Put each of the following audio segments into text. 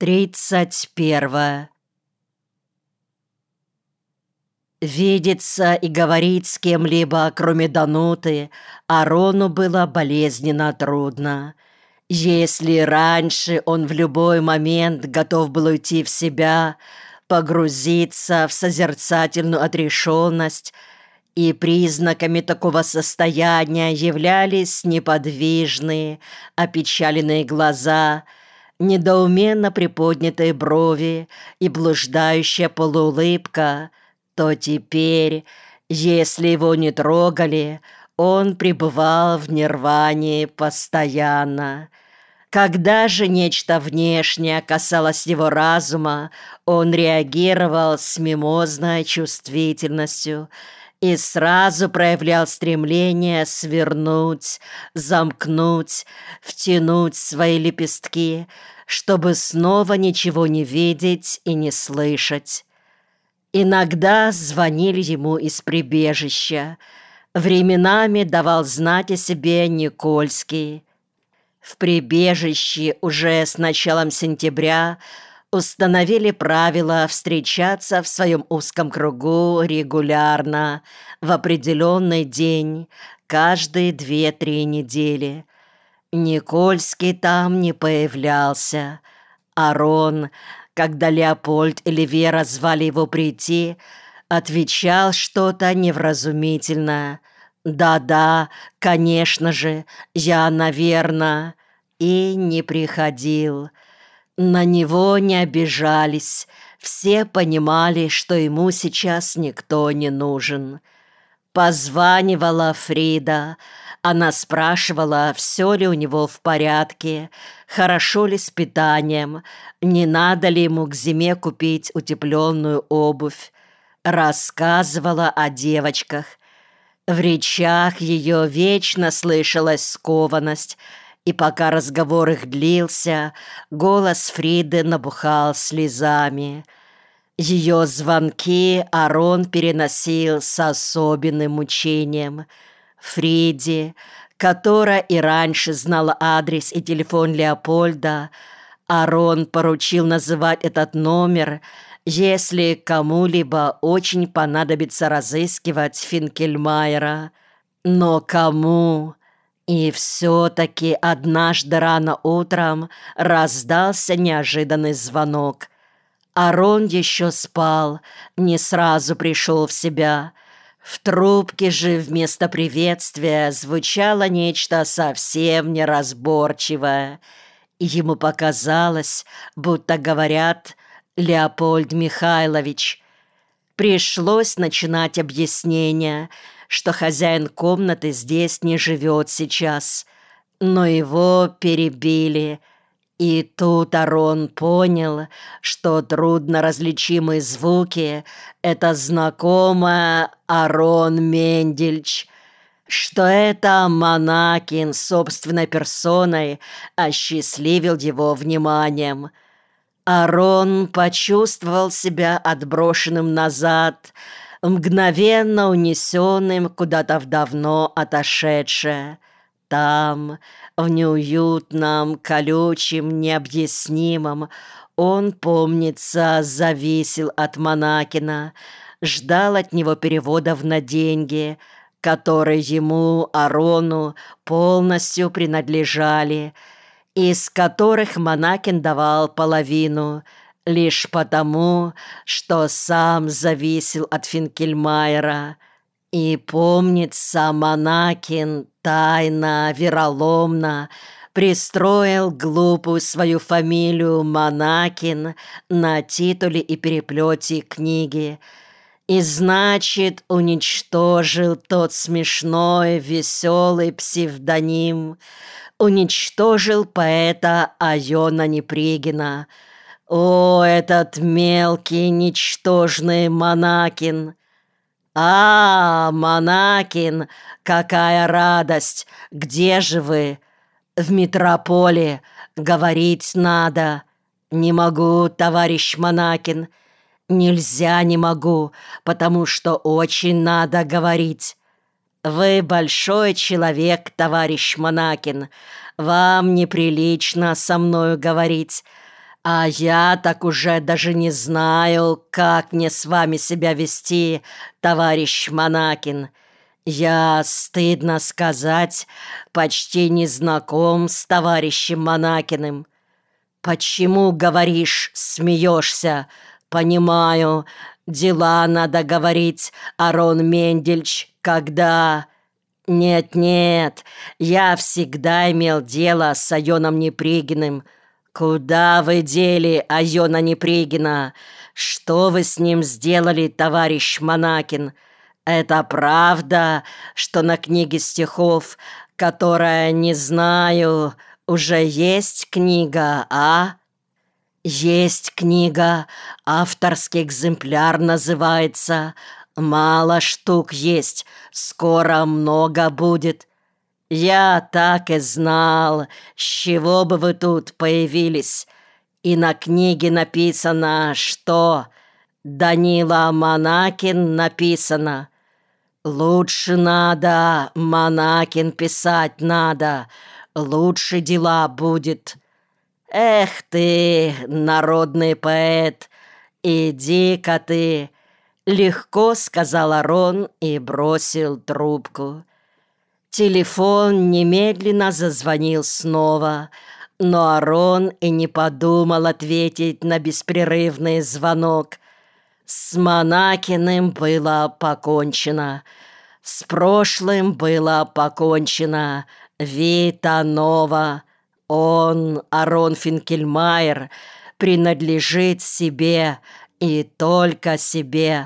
31. Видеться и говорить с кем-либо, кроме Дануты, Арону было болезненно трудно. Если раньше он в любой момент готов был уйти в себя, погрузиться в созерцательную отрешенность, и признаками такого состояния являлись неподвижные, опечаленные глаза, недоуменно приподнятые брови и блуждающая полуулыбка, то теперь, если его не трогали, он пребывал в нирване постоянно. Когда же нечто внешнее касалось его разума, он реагировал с мимозной чувствительностью и сразу проявлял стремление свернуть, замкнуть, втянуть свои лепестки, чтобы снова ничего не видеть и не слышать. Иногда звонили ему из прибежища. Временами давал знать о себе Никольский. В прибежище уже с началом сентября установили правило встречаться в своем узком кругу регулярно, в определенный день, каждые 2-3 недели. Никольский там не появлялся. Арон, когда Леопольд или Вера звали его прийти, отвечал что-то невразумительное. «Да-да, конечно же, я, наверно», и не приходил. На него не обижались, все понимали, что ему сейчас никто не нужен. Позванивала Фрида. Она спрашивала, все ли у него в порядке, хорошо ли с питанием, не надо ли ему к зиме купить утепленную обувь. Рассказывала о девочках. В речах ее вечно слышалась скованность, и пока разговор их длился, голос Фриды набухал слезами. Ее звонки Арон переносил с особенным мучением. Фриде, которая и раньше знала адрес и телефон Леопольда, Арон поручил называть этот номер, если кому-либо очень понадобится разыскивать Финкельмайера. Но кому? И все-таки однажды рано утром раздался неожиданный звонок. Арон еще спал, не сразу пришел в себя. В трубке же вместо приветствия звучало нечто совсем неразборчивое. Ему показалось, будто говорят «Леопольд Михайлович». Пришлось начинать объяснение, что хозяин комнаты здесь не живет сейчас, но его перебили. И тут Арон понял, что трудно различимые звуки — это знакомое Арон Мендельч, что это Монакин собственной персоной осчастливил его вниманием. Арон почувствовал себя отброшенным назад, мгновенно унесенным куда-то в давно отошедшее. Там, в неуютном, колючем, необъяснимом, он, помнится, зависел от Монакина, ждал от него переводов на деньги, которые ему, Арону, полностью принадлежали, из которых Монакин давал половину, лишь потому, что сам зависел от Финкельмайера. И помнится, Монакин тайно, вероломно пристроил глупую свою фамилию Монакин на титуле и переплете книги, и, значит, уничтожил тот смешной, веселый псевдоним, уничтожил поэта Айона Непригина. О, этот мелкий, ничтожный Монакин! «А, Монакин, какая радость! Где же вы?» «В метрополе. Говорить надо». «Не могу, товарищ Монакин». «Нельзя, не могу, потому что очень надо говорить». «Вы большой человек, товарищ Монакин. Вам неприлично со мною говорить. А я так уже даже не знаю, как мне с вами себя вести, товарищ Монакин. Я, стыдно сказать, почти не знаком с товарищем Монакиным. Почему, говоришь, смеешься? Понимаю, дела надо говорить, Арон Мендельч, когда... Нет, я всегда имел дело с Айоном Непригиным. Куда вы дели Айона Непригина? Что вы с ним сделали, товарищ Монакин? Это правда, что на книге стихов, которая, не знаю, уже есть книга, а? Есть книга, авторский экземпляр называется. Мало штук есть, скоро много будет. Я так и знал, с чего бы вы тут появились. И на книге написано, что Данила Монакин написано. Лучше надо, Монакин писать надо, лучше дела будет. Эх ты, народный поэт, иди-ка ты. Легко сказал Арон и бросил трубку. Телефон немедленно зазвонил снова, но Арон и не подумал ответить на беспрерывный звонок. С Монакиным было покончено. С прошлым было покончено. Вита нова. Он, Арон Финкельмайер, принадлежит себе и только себе.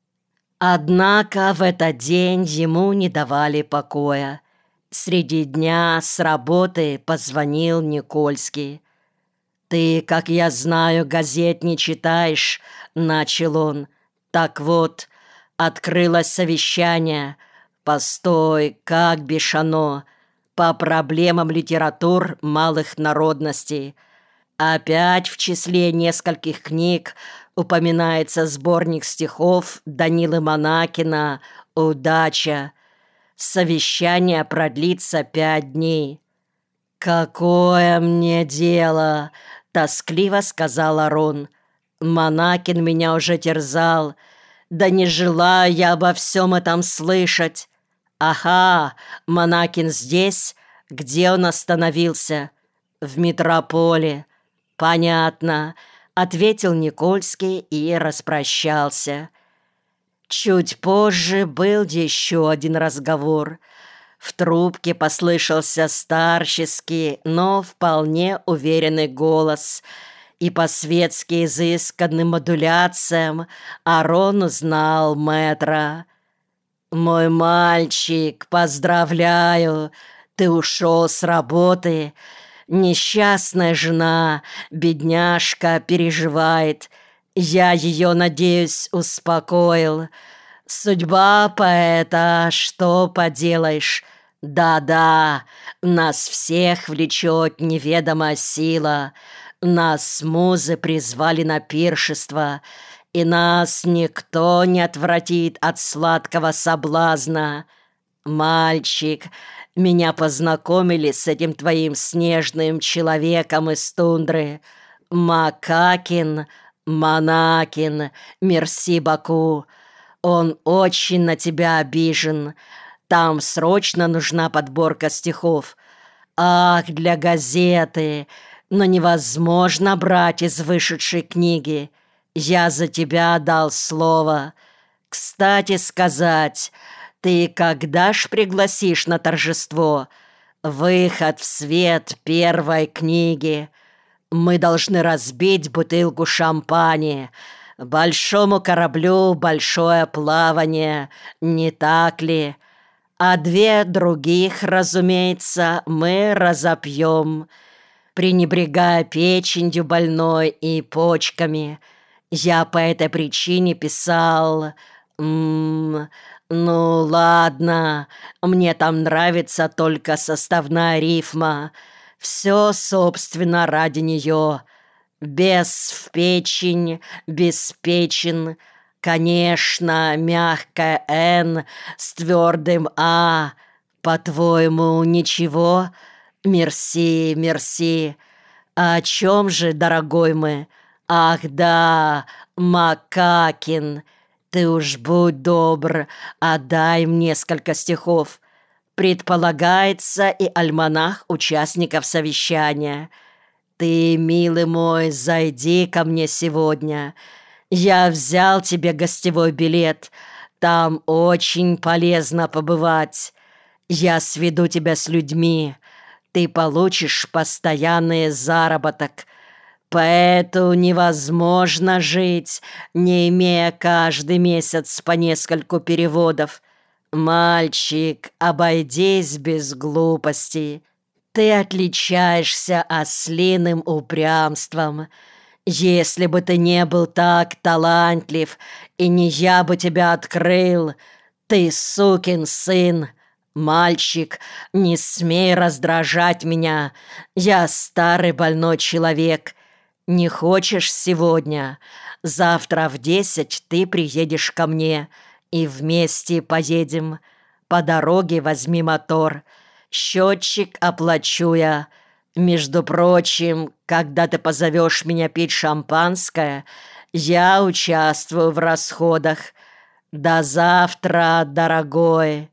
Однако в этот день ему не давали покоя. Среди дня с работы позвонил Никольский. «Ты, как я знаю, газет не читаешь», — начал он. «Так вот, открылось совещание. Постой, как бешено. По проблемам литератур малых народностей. Опять в числе нескольких книг упоминается сборник стихов Данилы Монакина «Удача». Совещание продлится 5 дней. «Какое мне дело?» — тоскливо сказал Арон. «Монакин меня уже терзал. Да не желаю я обо всем этом слышать. Ага, Монакин здесь? Где он остановился?» «В метрополе». «Понятно», — ответил Никольский и распрощался. Чуть позже был еще один разговор. В трубке послышался старческий, но вполне уверенный голос, и по светски изысканным модуляциям Арон узнал мэтра. «Мой мальчик, поздравляю, ты ушел с работы. Несчастная жена, бедняжка, переживает. Я ее, надеюсь, успокоил. Судьба поэта, что поделаешь? Да-да, нас всех влечет неведомая сила. Нас музы призвали на пиршество, и нас никто не отвратит от сладкого соблазна. Мальчик, меня познакомили с этим твоим снежным человеком из тундры. Макакин, Монакин, мерси Баку. Он очень на тебя обижен. Там срочно нужна подборка стихов. Ах, для газеты! Но невозможно брать из вышедшей книги. Я за тебя дал слово. Кстати сказать, ты когда ж пригласишь на торжество? Выход в свет первой книги. Мы должны разбить бутылку шампани. Большому кораблю большое плавание, не так ли? А 2 других, разумеется, мы разопьем, пренебрегая печенью больной и почками. Я по этой причине писал... ну, ладно, мне там нравится только составная рифма. Все, собственно, ради нее. Без в печень, беспечен. Конечно, мягкое «Н» с твердым «А». По-твоему, ничего? Мерси, мерси. «О чем же, дорогой мой? Ах да, Макакин! Ты уж будь добр, отдай им несколько стихов. Предполагается и альманах участников совещания. Ты, милый мой, зайди ко мне сегодня. Я взял тебе гостевой билет. Там очень полезно побывать. Я сведу тебя с людьми. Ты получишь постоянный заработок. Поэту невозможно жить, не имея каждый месяц по нескольку переводов. Мальчик, обойдись без глупостей. Ты отличаешься ослиным упрямством. Если бы ты не был так талантлив, и не я бы тебя открыл, ты сукин сын. Мальчик, не смей раздражать меня. Я старый больной человек. Не хочешь сегодня? Завтра в 10 ты приедешь ко мне, и вместе поедем. По дороге возьми мотор. Счетчик оплачу я. Между прочим, когда ты позовешь меня пить шампанское, я участвую в расходах. До завтра, дорогой».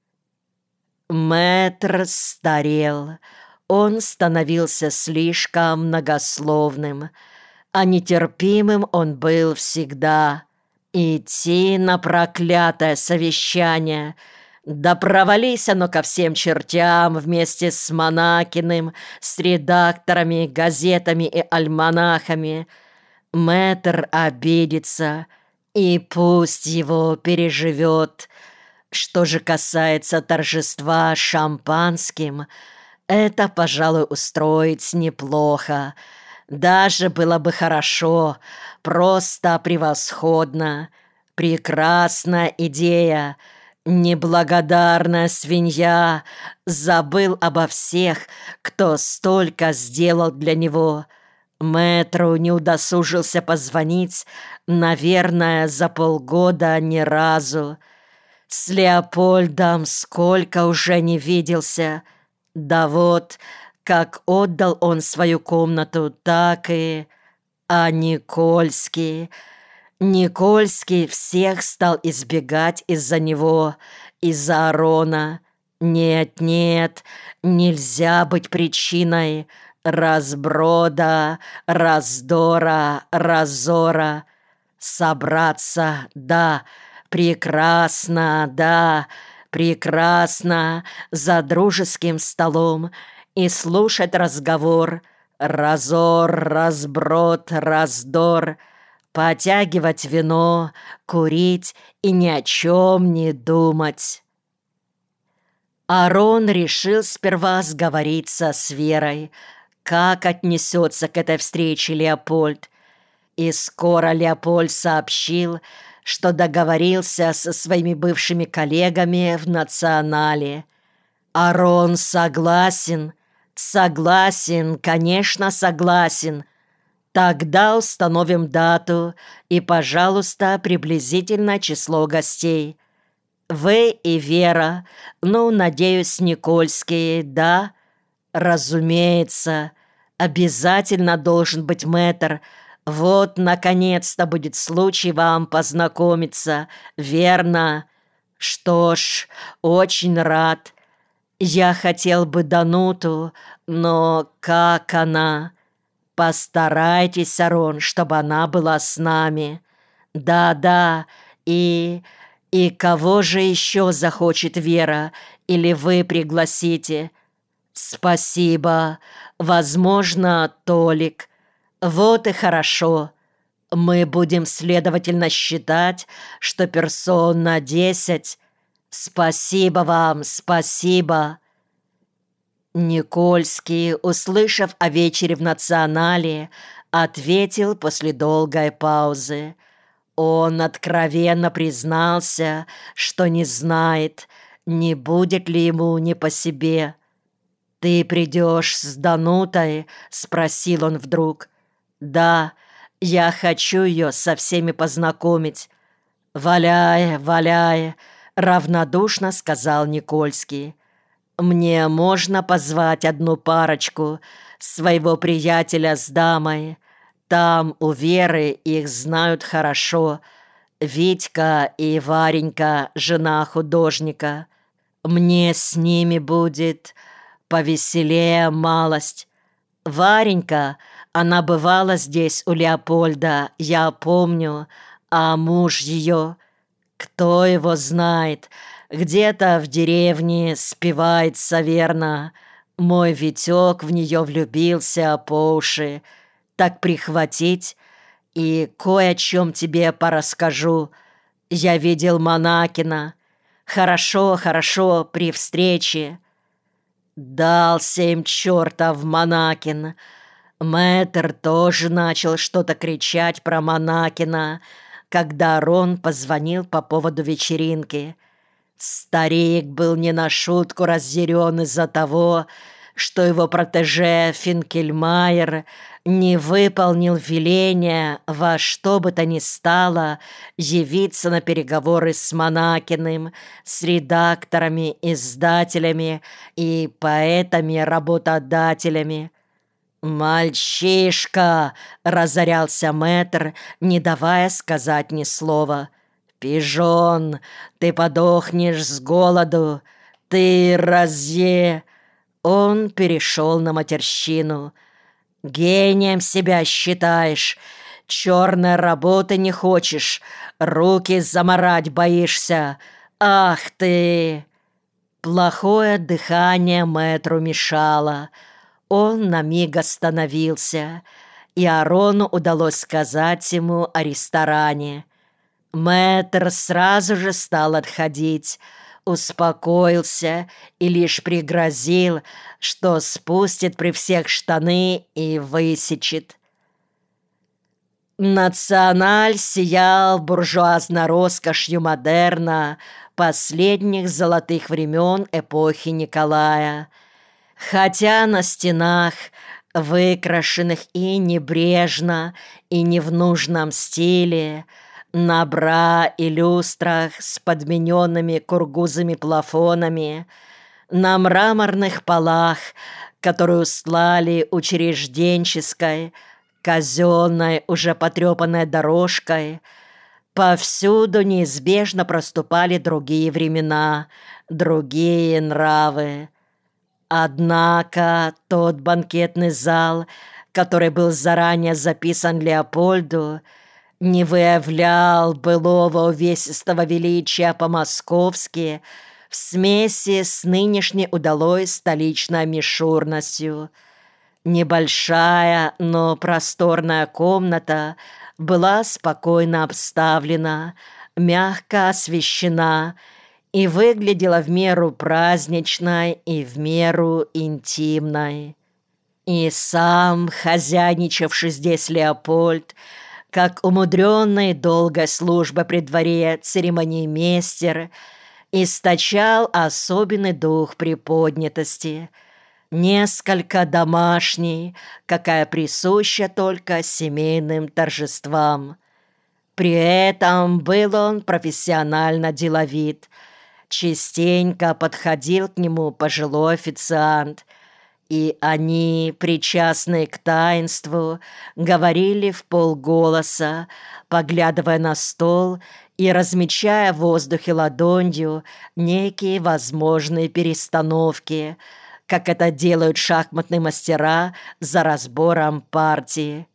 Мэтр старел. Он становился слишком многословным, а нетерпимым он был всегда. Идти на проклятое совещание, да провались оно ко всем чертям вместе с Монакиным, с редакторами, газетами и альманахами. Мэтр обидится, и пусть его переживет. Что же касается торжества шампанским, это, пожалуй, устроить неплохо. Даже было бы хорошо, просто превосходно. Прекрасная идея. Неблагодарная свинья забыл обо всех, кто столько сделал для него. Мэтру не удосужился позвонить, наверное, за полгода ни разу. С Леопольдом сколько уже не виделся. Да вот, как отдал он свою комнату, так и... А Никольский... Никольский всех стал избегать из-за него, из-за Арона. Нет, нельзя быть причиной разброда, раздора, разора. Собраться, да, прекрасно, да, прекрасно, за дружеским столом и слушать разговор, разор, разброд, раздор, потягивать вино, курить и ни о чем не думать. Арон решил сперва сговориться с Верой, как отнесется к этой встрече Леопольд. И скоро Леопольд сообщил, что договорился со своими бывшими коллегами в «Национале». Арон согласен, конечно, согласен. Тогда установим дату и, пожалуйста, приблизительно число гостей. Вы и Вера, надеюсь, Никольский, да? Разумеется, обязательно должен быть мэтр. Вот, наконец-то, будет случай вам познакомиться, верно? Что ж, очень рад. Я хотел бы Дануту, но как она? Постарайтесь, Арон, чтобы она была с нами. Да, и кого же еще захочет Вера, или вы пригласите? Спасибо. Возможно, Толик. Вот и хорошо. Мы будем, следовательно, считать, что персон на 10. Спасибо вам, спасибо. Никольский, услышав о вечере в «Национале», ответил после долгой паузы. Он откровенно признался, что не знает, не будет ли ему не по себе. «Ты придешь с Данутой?» — спросил он вдруг. «Да, я хочу ее со всеми познакомить». «Валяй», — равнодушно сказал Никольский. «Мне можно позвать одну парочку, своего приятеля с дамой. Там у Веры их знают хорошо. Витька и Варенька, жена художника. Мне с ними будет повеселее малость. Варенька, она бывала здесь у Леопольда, я помню, а муж ее, кто его знает, где-то в деревне спивается верно. Мой Витек в нее влюбился по уши. Так прихватить и кое о чем тебе порасскажу. Я видел Монакина. Хорошо, хорошо, при встрече. Дался им чертов Монакин. Мэтр тоже начал что-то кричать про Монакина, когда Рон позвонил по поводу вечеринки. Старик был не на шутку разъярен из-за того, что его протеже Финкельмайер не выполнил веления во что бы то ни стало явиться на переговоры с Монакиным, с редакторами, издателями и поэтами-работодателями. «Мальчишка!» — разорялся мэтр, не давая сказать ни слова. «Пижон, ты подохнешь с голоду! Ты разъе...» Он перешел на матерщину. «Гением себя считаешь, черной работы не хочешь, руки замарать боишься. Ах ты!» Плохое дыхание мэтру мешало. Он на миг остановился, и Арону удалось сказать ему о ресторане. Мэтр сразу же стал отходить, успокоился и лишь пригрозил, что спустит при всех штаны и высечет. Националь сиял буржуазной роскошью модерна последних золотых времен эпохи Николая. Хотя на стенах, выкрашенных и небрежно, и не в нужном стиле, на бра и люстрах с подмененными кургузами-плафонами, на мраморных полах, которые устлали учрежденческой, казенной, уже потрепанной дорожкой, повсюду неизбежно проступали другие времена, другие нравы. Однако тот банкетный зал, который был заранее записан Леопольду, не выявлял былого увесистого величия по-московски в смеси с нынешней удалой столичной мишурностью. Небольшая, но просторная комната была спокойно обставлена, мягко освещена и выглядела в меру праздничной и в меру интимной. И сам хозяйничавший здесь Леопольд, как умудренный долгой службой при дворе церемониймейстер, источал особенный дух приподнятости, несколько домашний, какая присуща только семейным торжествам. При этом был он профессионально деловит. Частенько подходил к нему пожилой официант, и они, причастные к таинству, говорили вполголоса, поглядывая на стол и размечая в воздухе ладонью некие возможные перестановки, как это делают шахматные мастера за разбором партии.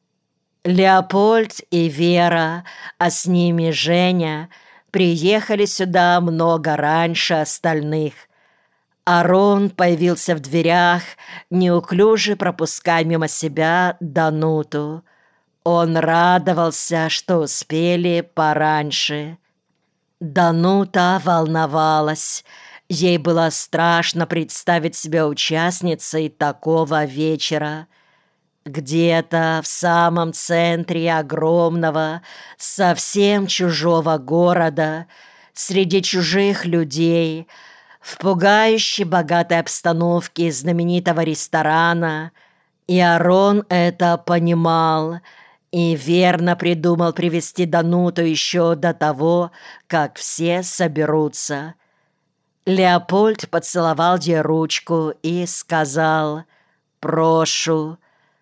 Леопольд и Вера, а с ними Женя, приехали сюда много раньше остальных. Арон появился в дверях, неуклюже пропуская мимо себя Дануту. Он радовался, что успели пораньше. Данута волновалась. Ей было страшно представить себя участницей такого вечера. Где-то в самом центре огромного, совсем чужого города, среди чужих людей, в пугающе богатой обстановке знаменитого ресторана, и Арон это понимал и верно придумал привести Дануту еще до того, как все соберутся. Леопольд поцеловал ей ручку и сказал: прошу,